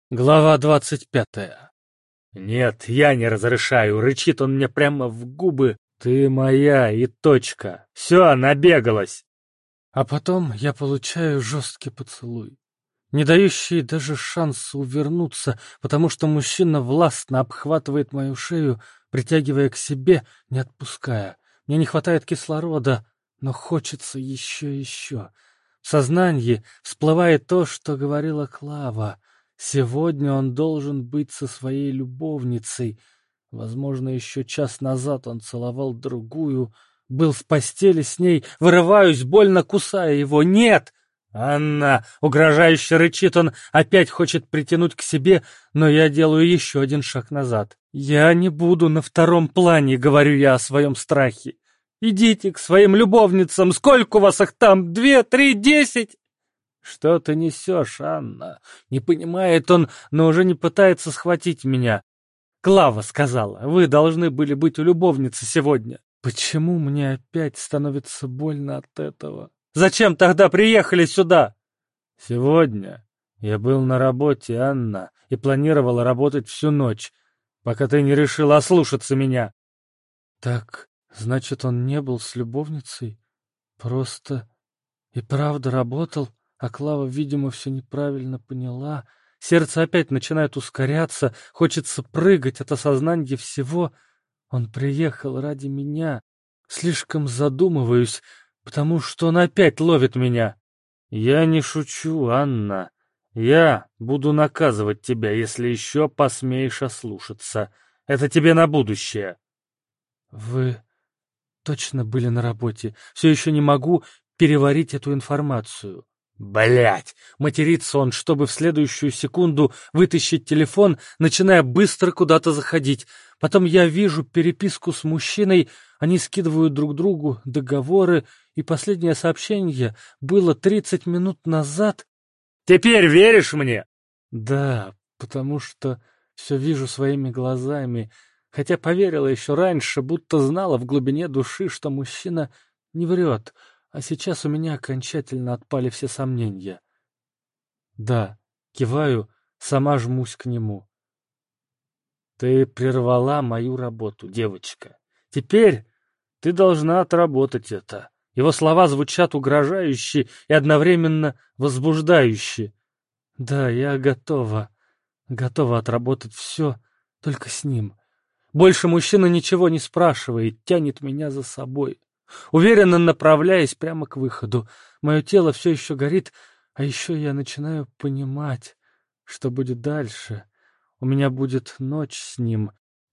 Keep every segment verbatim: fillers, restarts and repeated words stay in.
Глава двадцать пятая. «Нет, я не разрешаю!» — рычит он мне прямо в губы. «Ты моя и точка! Все, набегалась!» А потом я получаю жесткий поцелуй, не дающий даже шанса увернуться, потому что мужчина властно обхватывает мою шею, притягивая к себе, не отпуская. Мне не хватает кислорода, но хочется еще и еще. В сознании всплывает то, что говорила Клава. Сегодня он должен быть со своей любовницей. Возможно, еще час назад он целовал другую, был в постели с ней, вырываюсь, больно кусая его. «Нет!» «Анна!» — угрожающе рычит он, опять хочет притянуть к себе, но я делаю еще один шаг назад. «Я не буду на втором плане», — говорю я о своем страхе. «Идите к своим любовницам, сколько у вас их там, две, три, десять?» «Что ты несешь, Анна?» Не понимает он, но уже не пытается схватить меня. «Клава сказала, вы должны были быть у любовницы сегодня». Почему мне опять становится больно от этого? Зачем тогда приехали сюда? Сегодня я был на работе, Анна, и планировал работать всю ночь, пока ты не решила ослушаться меня. Так, значит, он не был с любовницей? Просто и правда работал, а Клава, видимо, все неправильно поняла. Сердце опять начинает ускоряться, хочется прыгать от осознания всего. Он приехал ради меня. Слишком задумываюсь, потому что он опять ловит меня. Я не шучу, Анна. Я буду наказывать тебя, если еще посмеешь ослушаться. Это тебе на будущее. Вы точно были на работе. Все еще не могу переварить эту информацию. Блять! Матерится он, чтобы в следующую секунду вытащить телефон, начиная быстро куда-то заходить. Потом я вижу переписку с мужчиной, они скидывают друг другу договоры, и последнее сообщение было тридцать минут назад. «Теперь веришь мне?» Да, потому что все вижу своими глазами, хотя поверила еще раньше, будто знала в глубине души, что мужчина не врет. А сейчас у меня окончательно отпали все сомнения. Да, киваю, сама жмусь к нему. Ты прервала мою работу, девочка. Теперь ты должна отработать это. Его слова звучат угрожающе и одновременно возбуждающе. Да, я готова. Готова отработать все, только с ним. Больше мужчина ничего не спрашивает, тянет меня за собой. Уверенно направляясь прямо к выходу. Мое тело все еще горит, а еще я начинаю понимать, что будет дальше. У меня будет ночь с ним,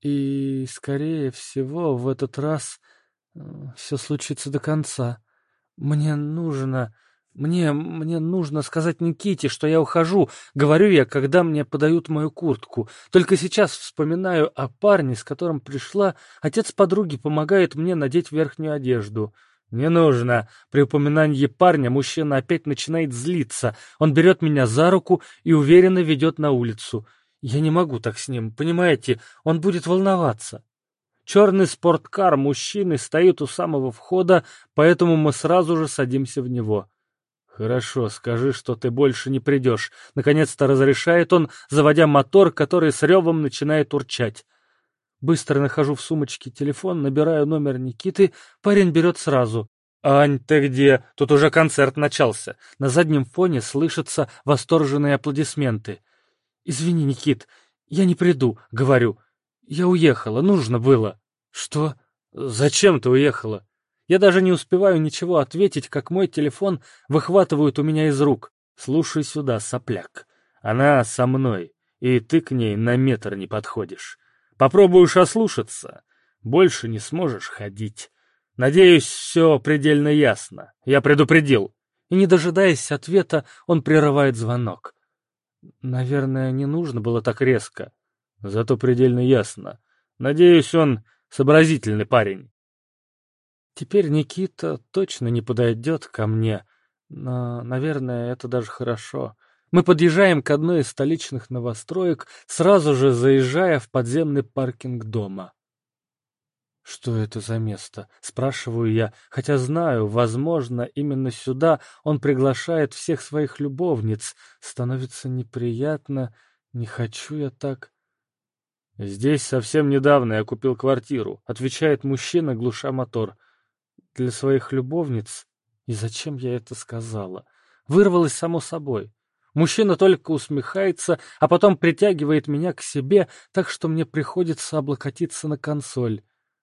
и, скорее всего, в этот раз э, все случится до конца. Мне нужно... Мне... Мне нужно сказать Никите, что я ухожу, говорю я, когда мне подают мою куртку. Только сейчас вспоминаю о парне, с которым пришла. Отец подруги помогает мне надеть верхнюю одежду. «Не нужно». При упоминании парня мужчина опять начинает злиться. Он берет меня за руку и уверенно ведет на улицу. Я не могу так с ним, понимаете? Он будет волноваться. Черный спорткар мужчины стоит у самого входа, поэтому мы сразу же садимся в него. «Хорошо, скажи, что ты больше не придешь». Наконец-то разрешает он, заводя мотор, который с ревом начинает урчать. Быстро нахожу в сумочке телефон, набираю номер Никиты, парень берет сразу. «Ань, ты где? Тут уже концерт начался». На заднем фоне слышатся восторженные аплодисменты. «Извини, Никит, я не приду», — говорю. «Я уехала, нужно было». «Что? Зачем ты уехала?» Я даже не успеваю ничего ответить, как мой телефон выхватывают у меня из рук. «Слушай сюда, сопляк. Она со мной, и ты к ней на метр не подходишь. Попробуешь ослушаться, больше не сможешь ходить. Надеюсь, все предельно ясно. Я предупредил». И, не дожидаясь ответа, он прерывает звонок. Наверное, не нужно было так резко. Зато предельно ясно. Надеюсь, он сообразительный парень. Теперь Никита точно не подойдет ко мне, но, наверное, это даже хорошо. Мы подъезжаем к одной из столичных новостроек, сразу же заезжая в подземный паркинг дома. «Что это за место?» — спрашиваю я, хотя знаю, возможно, именно сюда он приглашает всех своих любовниц. Становится неприятно, Не хочу я так. Здесь совсем недавно я купил квартиру, отвечает мужчина, глуша мотор. Для своих любовниц. И зачем я это сказала? Вырвалось само собой. Мужчина только усмехается, а потом притягивает меня к себе, так что мне приходится облокотиться на консоль.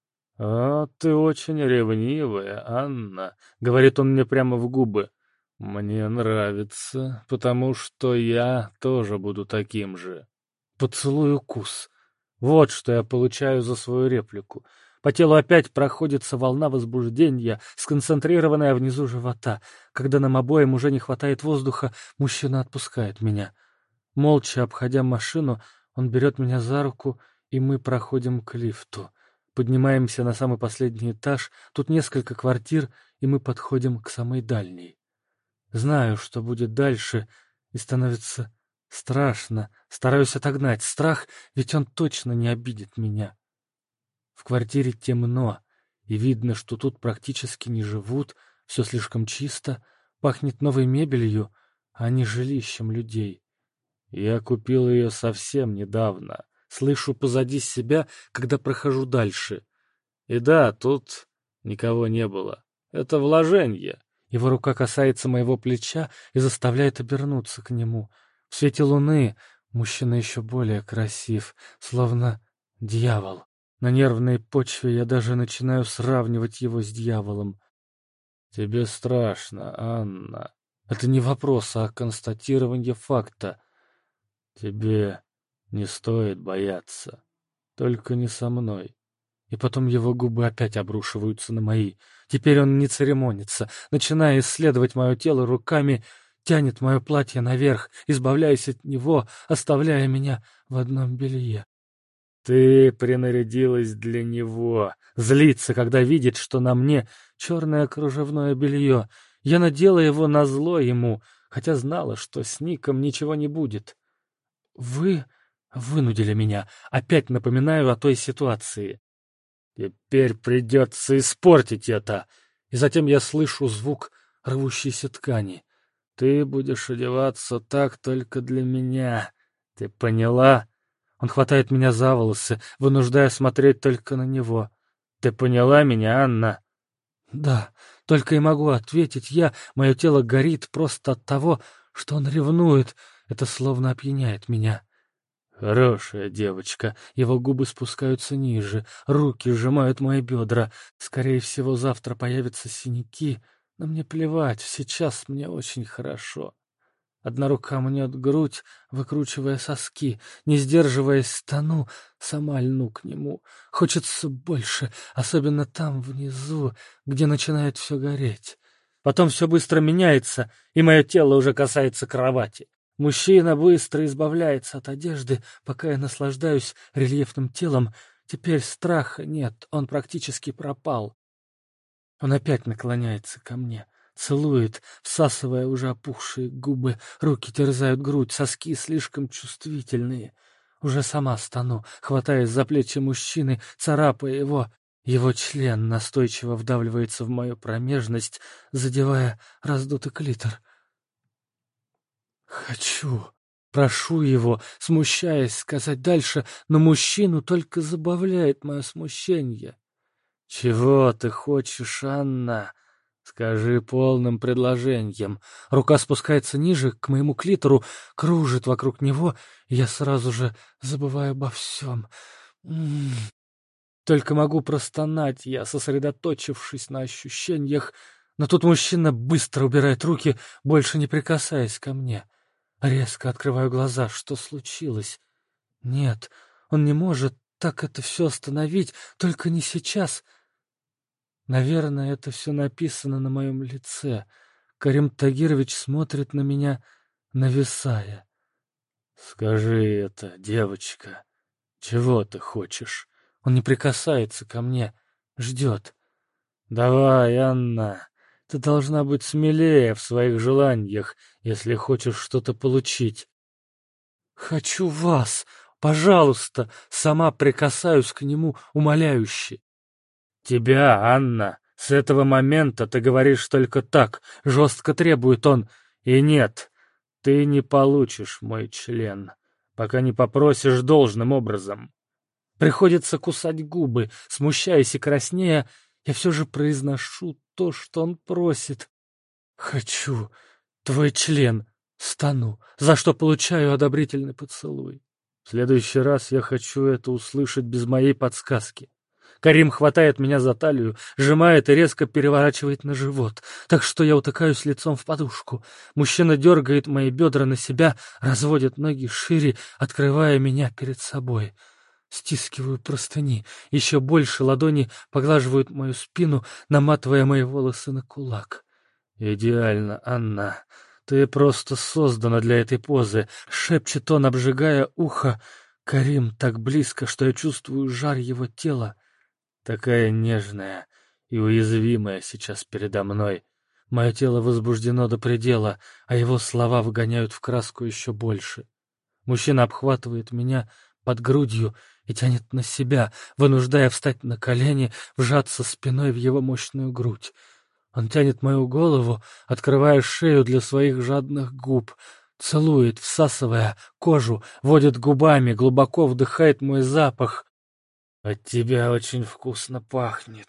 «А ты очень ревнивая, Анна», — говорит он мне прямо в губы. «Мне нравится, потому что я тоже буду таким же». Поцелуй-укус. Вот что я получаю за свою реплику. По телу опять проходится волна возбуждения, сконцентрированная внизу живота. Когда нам обоим уже не хватает воздуха, мужчина отпускает меня. Молча обходя машину, он берет меня за руку, и мы проходим к лифту. Поднимаемся на самый последний этаж, тут несколько квартир, и мы подходим к самой дальней. Знаю, что будет дальше, и становится страшно. Стараюсь отогнать страх, ведь он точно не обидит меня. В квартире темно, и видно, что тут практически не живут, все слишком чисто, пахнет новой мебелью, а не жилищем людей. Я купил ее совсем недавно. Слышу позади себя, когда прохожу дальше. И да, тут никого не было. Это вложенье. Его рука касается моего плеча и заставляет обернуться к нему. В свете луны мужчина еще более красив, словно дьявол. На нервной почве я даже начинаю сравнивать его с дьяволом. Тебе страшно, Анна. Это не вопрос, а констатирование факта. Тебе не стоит бояться. Только не со мной. И потом его губы опять обрушиваются на мои. Теперь он не церемонится, начиная исследовать мое тело руками, тянет мое платье наверх, избавляясь от него, оставляя меня в одном белье. Ты принарядилась для него. Злится, когда видит, что на мне черное кружевное белье. Я надела его назло ему, хотя знала, что с Ником ничего не будет. Вы вынудили меня. Опять напоминаю о той ситуации. Теперь придется испортить это. И затем я слышу звук рвущейся ткани. Ты будешь одеваться так только для меня. Ты поняла? Он хватает меня за волосы, вынуждая смотреть только на него. Ты поняла меня, Анна? Да, только и могу ответить я. Мое тело горит просто от того, что он ревнует. Это словно опьяняет меня. Хорошая девочка. Его губы спускаются ниже, руки сжимают мои бедра. Скорее всего, завтра появятся синяки, но мне плевать, сейчас мне очень хорошо. Одна рука мнет грудь, выкручивая соски, не сдерживаясь, стану, сама льну к нему. Хочется больше, особенно там внизу, где начинает все гореть. Потом все быстро меняется, и мое тело уже касается кровати. Мужчина быстро избавляется от одежды, пока я наслаждаюсь рельефным телом. Теперь страха нет, он практически пропал. Он опять наклоняется ко мне, целует, всасывая уже опухшие губы, руки терзают грудь, соски слишком чувствительные. Уже сама стану, хватаясь за плечи мужчины, царапая его. Его член настойчиво вдавливается в мою промежность, задевая раздутый клитор. Хочу. Прошу его, смущаясь, сказать дальше, но мужчину только забавляет мое смущение. «Чего ты хочешь, Анна?» «Скажи полным предложением». Рука спускается ниже, к моему клитору, кружит вокруг него, и я сразу же забываю обо всем. М-м-м. Только могу простонать я, сосредоточившись на ощущениях, но тут мужчина быстро убирает руки, больше не прикасаясь ко мне. Резко открываю глаза. Что случилось? Нет, он не может так это все остановить, только не сейчас. Наверное, это все написано на моем лице. Карим Тагирович смотрит на меня, нависая. «Скажи это, девочка. Чего ты хочешь?» Он не прикасается ко мне, ждет. «Давай, Анна, ты должна быть смелее в своих желаниях, если хочешь что-то получить». «Хочу вас! Пожалуйста!» Сама прикасаюсь к нему умоляюще. «Тебя, Анна, с этого момента ты говоришь только так», — жестко требует он. «И нет, ты не получишь мой член. пока не попросишь должным образом. Приходится кусать губы, смущаясь и краснея, я все же произношу то, что он просит. «Хочу твой член», стану, за что получаю одобрительный поцелуй. В следующий раз я хочу это услышать без моей подсказки. Карим хватает меня за талию, сжимает и резко переворачивает на живот, так что я утыкаюсь лицом в подушку. Мужчина дергает мои бедра на себя, разводит ноги шире, открывая меня перед собой. Стискиваю простыни, еще больше ладони поглаживают мою спину, наматывая мои волосы на кулак. «Идеально, Анна. Ты просто создана для этой позы», — шепчет он, обжигая ухо. Карим так близко, что я чувствую жар его тела. Такая нежная и уязвимая сейчас передо мной. Мое тело возбуждено до предела, а его слова выгоняют в краску еще больше. Мужчина обхватывает меня под грудью и тянет на себя, вынуждая встать на колени, вжаться спиной в его мощную грудь. Он тянет мою голову, открывая шею для своих жадных губ, целует, всасывая кожу, водит губами, глубоко вдыхает мой запах. «От тебя очень вкусно пахнет».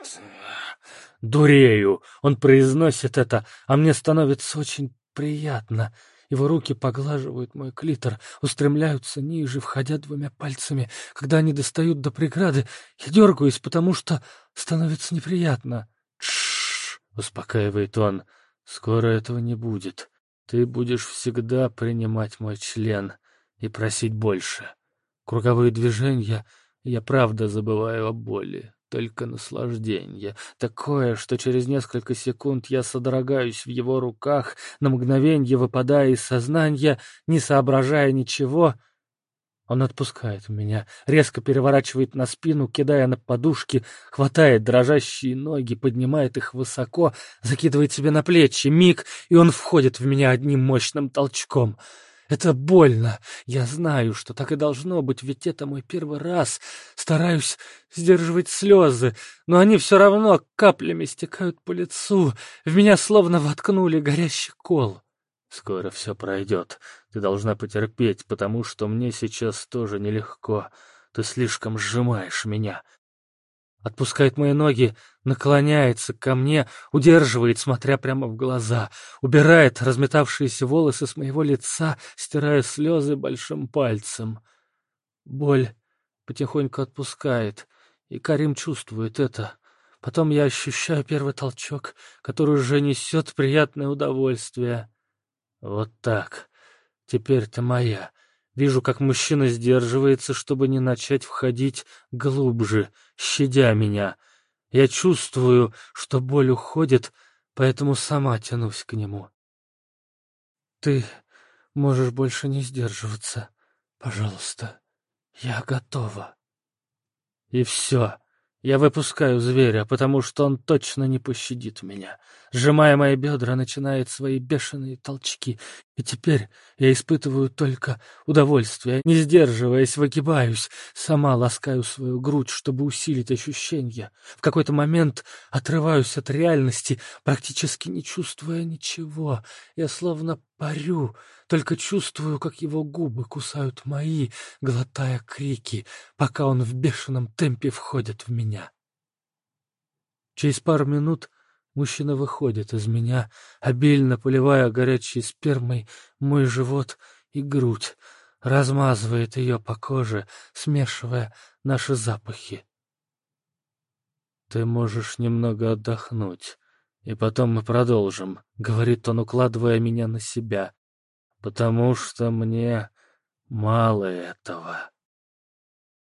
«Дурею!» Он произносит это, а мне становится очень приятно. Его руки поглаживают мой клитор, устремляются ниже, входя двумя пальцами. Когда они достают до преграды, я дергаюсь, потому что становится неприятно. «Тш-ш-ш!» — успокаивает он. «Скоро этого не будет. Ты будешь всегда принимать мой член и просить больше». Круговые движения... Я правда забываю о боли, только наслаждение. Такое, что через несколько секунд я содрогаюсь в его руках, на мгновенье выпадая из сознания, не соображая ничего. Он отпускает меня, резко переворачивает на спину, кидая на подушки, хватает дрожащие ноги, поднимает их высоко, закидывает себе на плечи. Миг, и он входит в меня одним мощным толчком. Это больно. Я знаю, что так и должно быть, ведь это мой первый раз. Стараюсь сдерживать слезы, но они все равно каплями стекают по лицу. В меня словно воткнули горящий кол. Скоро все пройдет. Ты должна потерпеть, потому что мне сейчас тоже нелегко. Ты слишком сжимаешь меня. Отпускает мои ноги, наклоняется ко мне, удерживает, смотря прямо в глаза, убирает разметавшиеся волосы с моего лица, стирая слезы большим пальцем. Боль потихоньку отпускает, и Карим чувствует это. Потом я ощущаю первый толчок, который уже несет приятное удовольствие. Вот так. Теперь ты моя. Вижу, как мужчина сдерживается, чтобы не начать входить глубже, щадя меня. Я чувствую, что боль уходит, поэтому сама тянусь к нему. Ты можешь больше не сдерживаться. Пожалуйста, я готова. И все. Я выпускаю зверя, потому что он точно не пощадит меня. Сжимая мои бедра, начинает свои бешеные толчки. И теперь я испытываю только удовольствие. Не сдерживаясь, выгибаюсь. Сама ласкаю свою грудь, чтобы усилить ощущения. В какой-то момент отрываюсь от реальности, практически не чувствуя ничего. Я словно парю, только чувствую, как его губы кусают мои, глотая крики, пока он в бешеном темпе входит в меня. Через пару минут мужчина выходит из меня, обильно поливая горячей спермой мой живот и грудь, размазывает ее по коже, смешивая наши запахи. «Ты можешь немного отдохнуть, и потом мы продолжим», — говорит он, укладывая меня на себя, «потому что мне мало этого».